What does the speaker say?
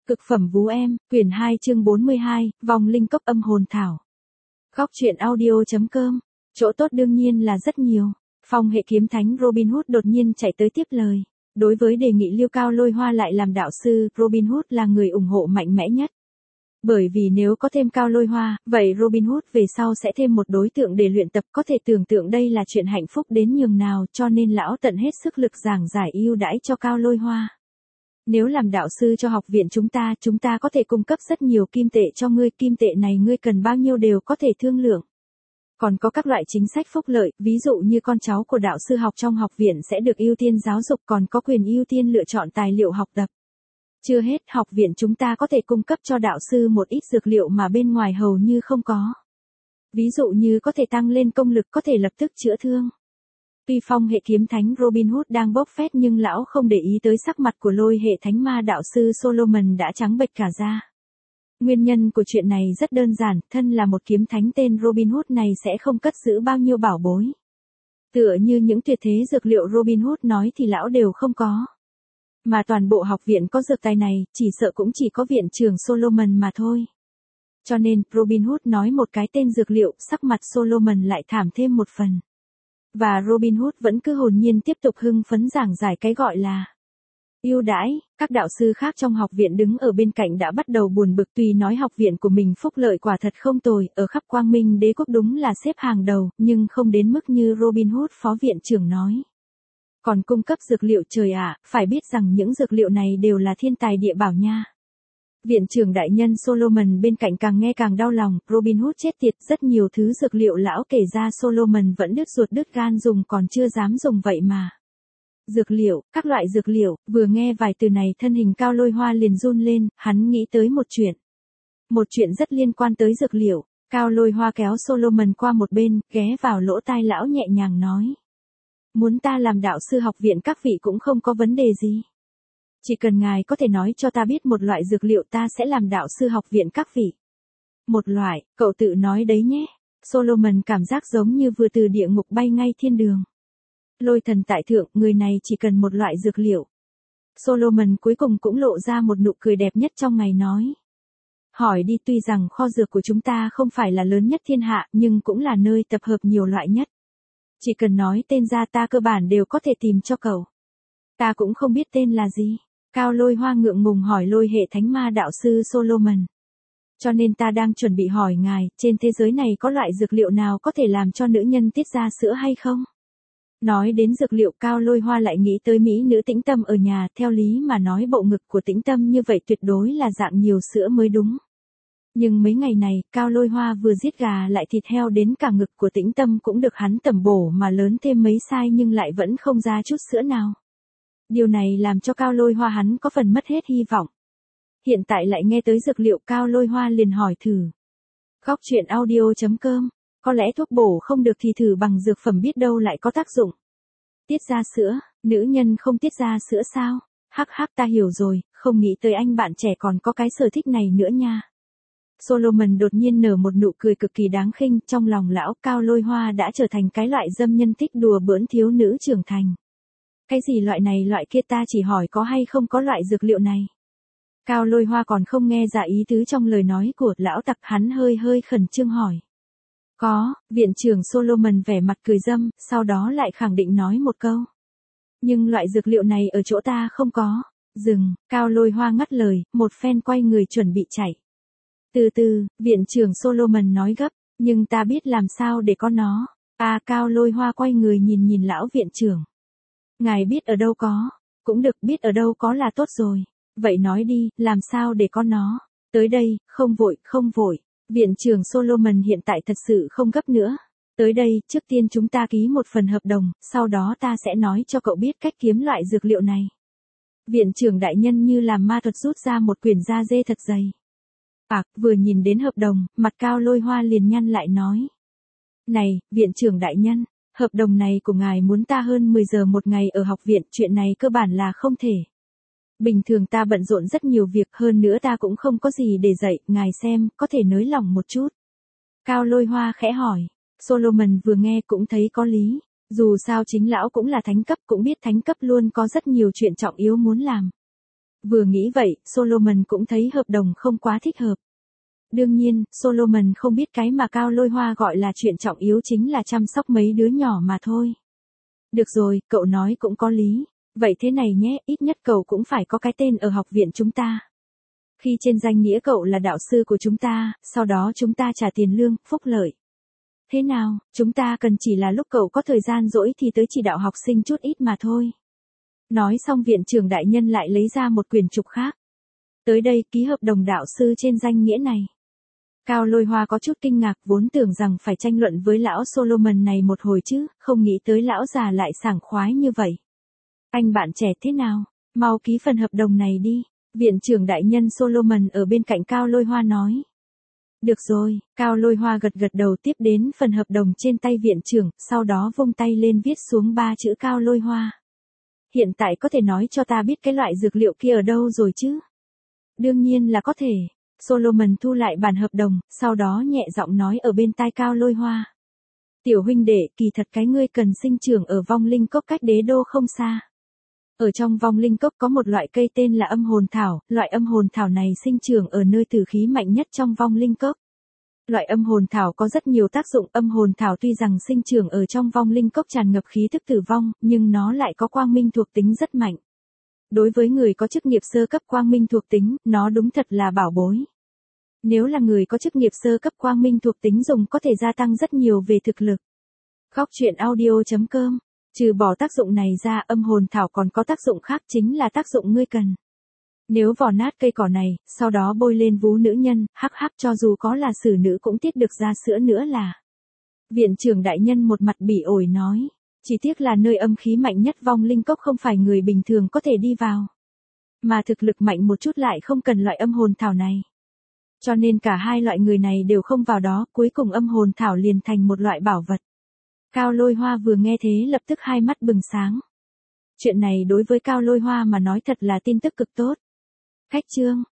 Cực phẩm vú em, quyển 2 chương 42, vòng linh cốc âm hồn thảo. Góc truyện audio.com. Chỗ tốt đương nhiên là rất nhiều. Phong hệ kiếm thánh Robin Hood đột nhiên chạy tới tiếp lời. Đối với đề nghị Liêu Cao Lôi Hoa lại làm đạo sư, Robin Hood là người ủng hộ mạnh mẽ nhất. Bởi vì nếu có thêm Cao Lôi Hoa, vậy Robin Hood về sau sẽ thêm một đối tượng để luyện tập, có thể tưởng tượng đây là chuyện hạnh phúc đến nhường nào, cho nên lão tận hết sức lực giảng giải ưu đãi cho Cao Lôi Hoa. Nếu làm đạo sư cho học viện chúng ta có thể cung cấp rất nhiều kim tệ cho ngươi, kim tệ này ngươi cần bao nhiêu đều có thể thương lượng. Còn có các loại chính sách phúc lợi, ví dụ như con cháu của đạo sư học trong học viện sẽ được ưu tiên giáo dục, còn có quyền ưu tiên lựa chọn tài liệu học tập. Chưa hết, học viện chúng ta có thể cung cấp cho đạo sư một ít dược liệu mà bên ngoài hầu như không có. Ví dụ như có thể tăng lên công lực, có thể lập tức chữa thương. Tuy phong hệ kiếm thánh Robin Hood đang bốc phét nhưng lão không để ý tới sắc mặt của Lôi hệ thánh ma đạo sư Solomon đã trắng bệch cả da. Nguyên nhân của chuyện này rất đơn giản, thân là một kiếm thánh tên Robin Hood này sẽ không cất giữ bao nhiêu bảo bối. Tựa như những tuyệt thế dược liệu Robin Hood nói thì lão đều không có. Mà toàn bộ học viện có dược tài này, chỉ sợ cũng chỉ có viện trưởng Solomon mà thôi. Cho nên, Robin Hood nói một cái tên dược liệu, sắc mặt Solomon lại thảm thêm một phần. Và Robin Hood vẫn cứ hồn nhiên tiếp tục hưng phấn giảng giải cái gọi là ưu đãi. Các đạo sư khác trong học viện đứng ở bên cạnh đã bắt đầu buồn bực, tuy nói học viện của mình phúc lợi quả thật không tồi, ở khắp Quang Minh Đế quốc đúng là xếp hàng đầu, nhưng không đến mức như Robin Hood phó viện trưởng nói. Còn cung cấp dược liệu, trời ạ, phải biết rằng những dược liệu này đều là thiên tài địa bảo nha. Viện trưởng đại nhân Solomon bên cạnh càng nghe càng đau lòng, Robin Hood chết tiệt, rất nhiều thứ dược liệu lão kể ra Solomon vẫn đứt ruột đứt gan dùng còn chưa dám dùng vậy mà. Dược liệu, các loại dược liệu, vừa nghe vài từ này thân hình Cao Lôi Hoa liền run lên, hắn nghĩ tới một chuyện. Một chuyện rất liên quan tới dược liệu. Cao Lôi Hoa kéo Solomon qua một bên, ghé vào lỗ tai lão nhẹ nhàng nói. Muốn ta làm đạo sư học viện các vị cũng không có vấn đề gì. Chỉ cần ngài có thể nói cho ta biết một loại dược liệu ta sẽ làm đạo sư học viện các vị. Một loại, cậu tự nói đấy nhé. Solomon cảm giác giống như vừa từ địa ngục bay ngay thiên đường. Lôi thần tại thượng, người này chỉ cần một loại dược liệu. Solomon cuối cùng cũng lộ ra một nụ cười đẹp nhất trong ngày nói. Hỏi đi, tuy rằng kho dược của chúng ta không phải là lớn nhất thiên hạ nhưng cũng là nơi tập hợp nhiều loại nhất. Chỉ cần nói tên ra ta cơ bản đều có thể tìm cho cậu. Ta cũng không biết tên là gì. Cao Lôi Hoa ngượng ngùng hỏi Lôi hệ thánh ma đạo sư Solomon. Cho nên ta đang chuẩn bị hỏi ngài, trên thế giới này có loại dược liệu nào có thể làm cho nữ nhân tiết ra sữa hay không? Nói đến dược liệu, Cao Lôi Hoa lại nghĩ tới mỹ nữ Tĩnh Tâm ở nhà, theo lý mà nói bộ ngực của Tĩnh Tâm như vậy tuyệt đối là dạng nhiều sữa mới đúng. Nhưng mấy ngày này, Cao Lôi Hoa vừa giết gà lại thịt heo đến cả ngực của Tĩnh Tâm cũng được hắn tẩm bổ mà lớn thêm mấy size nhưng lại vẫn không ra chút sữa nào. Điều này làm cho Cao Lôi Hoa hắn có phần mất hết hy vọng. Hiện tại lại nghe tới dược liệu, Cao Lôi Hoa liền hỏi thử. Góc truyện audio.com. Có lẽ thuốc bổ không được thì thử bằng dược phẩm biết đâu lại có tác dụng. Tiết ra sữa, nữ nhân không tiết ra sữa sao? Hắc hắc, ta hiểu rồi, không nghĩ tới anh bạn trẻ còn có cái sở thích này nữa nha. Solomon đột nhiên nở một nụ cười cực kỳ đáng khinh, trong lòng lão Cao Lôi Hoa đã trở thành cái loại dâm nhân thích đùa bỡn thiếu nữ trưởng thành. Cái gì loại này loại kia, ta chỉ hỏi có hay không có loại dược liệu này. Cao Lôi Hoa còn không nghe ra ý tứ trong lời nói của lão tặc, hắn hơi khẩn trương hỏi. Có, viện trưởng Solomon vẻ mặt cười dâm, sau đó lại khẳng định nói một câu. Nhưng loại dược liệu này ở chỗ ta không có. Dừng, Cao Lôi Hoa ngắt lời, một phen quay người chuẩn bị chạy. Từ từ, viện trưởng Solomon nói gấp, nhưng ta biết làm sao để có nó. Cao Lôi Hoa quay người nhìn lão viện trưởng. Ngài biết ở đâu có, cũng được, biết ở đâu có là tốt rồi. Vậy nói đi, làm sao để có nó. Tới đây, không vội. Viện trưởng Solomon hiện tại thật sự không gấp nữa. Tới đây, trước tiên chúng ta ký một phần hợp đồng, sau đó ta sẽ nói cho cậu biết cách kiếm loại dược liệu này. Viện trưởng đại nhân như làm ma thuật rút ra một quyển da dê thật dày. Vừa nhìn đến hợp đồng, mặt Cao Lôi Hoa liền nhăn lại nói. Này, viện trưởng đại nhân, hợp đồng này của ngài muốn ta hơn 10 giờ một ngày ở học viện, chuyện này cơ bản là không thể. Bình thường ta bận rộn rất nhiều việc, hơn nữa ta cũng không có gì để dạy, ngài xem, có thể nới lỏng một chút. Cao Lôi Hoa khẽ hỏi. Solomon vừa nghe cũng thấy có lý. Dù sao chính lão cũng là thánh cấp, cũng biết thánh cấp luôn có rất nhiều chuyện trọng yếu muốn làm. Vừa nghĩ vậy, Solomon cũng thấy hợp đồng không quá thích hợp. Đương nhiên, Solomon không biết cái mà Cao Lôi Hoa gọi là chuyện trọng yếu chính là chăm sóc mấy đứa nhỏ mà thôi. Được rồi, cậu nói cũng có lý. Vậy thế này nhé, ít nhất cậu cũng phải có cái tên ở học viện chúng ta. Khi trên danh nghĩa cậu là đạo sư của chúng ta, sau đó chúng ta trả tiền lương, phúc lợi. Thế nào, chúng ta cần chỉ là lúc cậu có thời gian rỗi thì tới chỉ đạo học sinh chút ít mà thôi. Nói xong viện trưởng đại nhân lại lấy ra một quyển trục khác. Tới đây ký hợp đồng đạo sư trên danh nghĩa này. Cao Lôi Hoa có chút kinh ngạc, vốn tưởng rằng phải tranh luận với lão Solomon này một hồi chứ, không nghĩ tới lão già lại sảng khoái như vậy. Anh bạn trẻ thế nào, mau ký phần hợp đồng này đi. Viện trưởng đại nhân Solomon ở bên cạnh Cao Lôi Hoa nói. Được rồi, Cao Lôi Hoa gật gật đầu tiếp đến phần hợp đồng trên tay viện trưởng, sau đó vung tay lên viết xuống 3 chữ Cao Lôi Hoa. Hiện tại có thể nói cho ta biết cái loại dược liệu kia ở đâu rồi chứ? Đương nhiên là có thể. Solomon thu lại bản hợp đồng, sau đó nhẹ giọng nói ở bên tai Cao Lôi Hoa. Tiểu huynh đệ, kỳ thật cái ngươi cần sinh trưởng ở vong linh cốc cách đế đô không xa. Ở trong vong linh cốc có một loại cây tên là âm hồn thảo, loại âm hồn thảo này sinh trưởng ở nơi tử khí mạnh nhất trong vong linh cốc. Loại âm hồn thảo có rất nhiều tác dụng, âm hồn thảo tuy rằng sinh trưởng ở trong vong linh cốc tràn ngập khí thức tử vong, nhưng nó lại có quang minh thuộc tính rất mạnh. Đối với người có chức nghiệp sơ cấp quang minh thuộc tính, nó đúng thật là bảo bối. Nếu là người có chức nghiệp sơ cấp quang minh thuộc tính dùng có thể gia tăng rất nhiều về thực lực. Góc truyện audio.com. Trừ bỏ tác dụng này ra, âm hồn thảo còn có tác dụng khác chính là tác dụng ngươi cần. Nếu vò nát cây cỏ này, sau đó bôi lên vú nữ nhân, hắc hắc cho dù có là xử nữ cũng tiết được ra sữa nữa là. Viện trưởng đại nhân một mặt bỉ ổi nói. Chỉ tiếc là nơi âm khí mạnh nhất vong linh cốc không phải người bình thường có thể đi vào. Mà thực lực mạnh một chút lại không cần loại âm hồn thảo này. Cho nên cả hai loại người này đều không vào đó, cuối cùng âm hồn thảo liền thành một loại bảo vật. Cao Lôi Hoa vừa nghe thế lập tức hai mắt bừng sáng. Chuyện này đối với Cao Lôi Hoa mà nói thật là tin tức cực tốt. Khách chương.